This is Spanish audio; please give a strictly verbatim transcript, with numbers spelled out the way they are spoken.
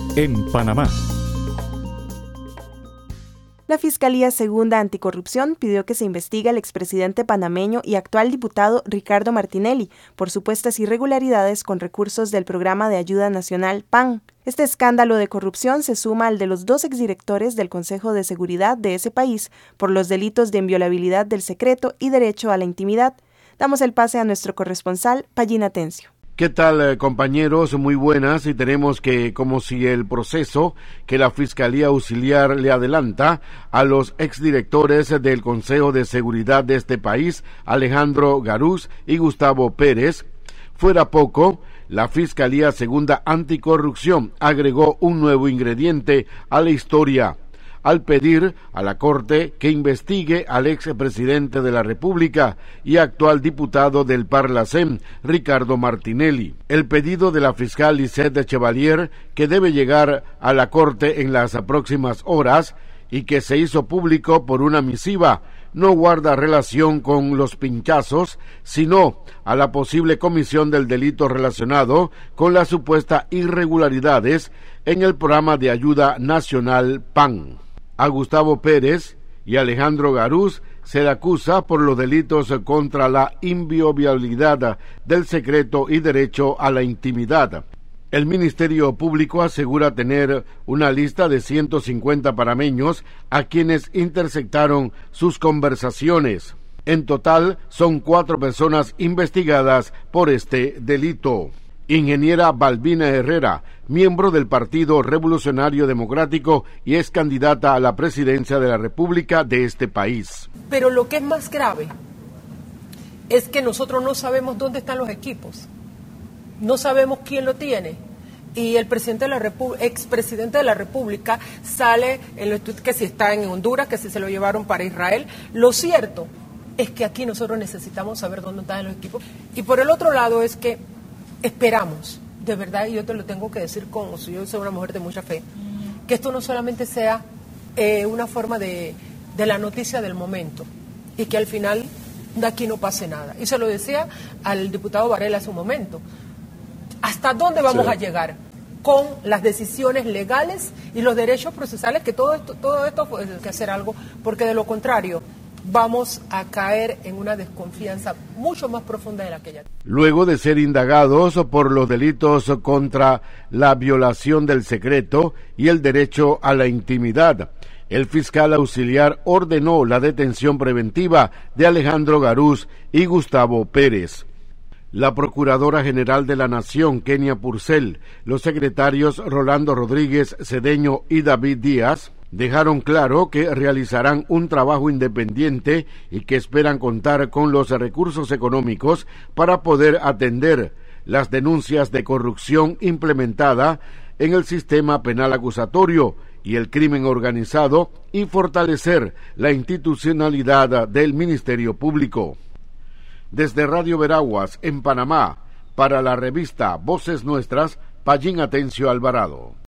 en Panamá. La Fiscalía Segunda Anticorrupción pidió que se investigue al expresidente panameño y actual diputado Ricardo Martinelli por supuestas irregularidades con recursos del Programa de Ayuda Nacional P A N. Este escándalo de corrupción se suma al de los dos exdirectores del Consejo de Seguridad de ese país por los delitos de inviolabilidad del secreto y derecho a la intimidad. Damos el pase a nuestro corresponsal, Pallín Atencio. ¿Qué tal, compañeros? Muy buenas, y tenemos que, como si el proceso que la Fiscalía Auxiliar le adelanta a los exdirectores del Consejo de Seguridad de este país, Alejandro Garús y Gustavo Pérez, fuera poco, la Fiscalía Segunda Anticorrupción agregó un nuevo ingrediente a la historia, al pedir a la Corte que investigue al expresidente de la República y actual diputado del Parlacén, Ricardo Martinelli. El pedido de la fiscal Lisette Chevalier, que debe llegar a la Corte en las próximas horas y que se hizo público por una misiva, no guarda relación con los pinchazos, sino a la posible comisión del delito relacionado con las supuestas irregularidades en el Programa de Ayuda Nacional P A N. A Gustavo Pérez y Alejandro Garús se le acusa por los delitos contra la inviolabilidad del secreto y derecho a la intimidad. El Ministerio Público asegura tener una lista de ciento cincuenta panameños a quienes interceptaron sus conversaciones. En total, son cuatro personas investigadas por este delito. Ingeniera Balbina Herrera, miembro del Partido Revolucionario Democrático y es candidata a la presidencia de la República de este país. Pero lo que es más grave es que nosotros no sabemos dónde están los equipos, no sabemos quién lo tiene. Y el presidente de la Repu- expresidente de la República sale en los tweets que si está en Honduras, que si se lo llevaron para Israel. Lo cierto es que aquí nosotros necesitamos saber dónde están los equipos. Y por el otro lado es que esperamos, de verdad, y yo te lo tengo que decir como si yo soy una mujer de mucha fe, que esto no solamente sea eh, una forma de, de la noticia del momento y que al final de aquí no pase nada. Y se lo decía al diputado Varela hace un momento. ¿Hasta dónde vamos sí. a llegar con las decisiones legales y los derechos procesales? Que todo esto, todo esto pues, hay que hacer algo, porque de lo contrario vamos a caer en una desconfianza mucho más profunda de la que ya. Luego de ser indagados por los delitos contra la violación del secreto y el derecho a la intimidad, el fiscal auxiliar ordenó la detención preventiva de Alejandro Garús y Gustavo Pérez. La Procuradora General de la Nación, Kenia Purcell, los secretarios Rolando Rodríguez Cedeño y David Díaz, dejaron claro que realizarán un trabajo independiente y que esperan contar con los recursos económicos para poder atender las denuncias de corrupción implementada en el sistema penal acusatorio y el crimen organizado y fortalecer la institucionalidad del Ministerio Público. Desde Radio Veraguas, en Panamá, para la revista Voces Nuestras, Pallín Atencio Alvarado.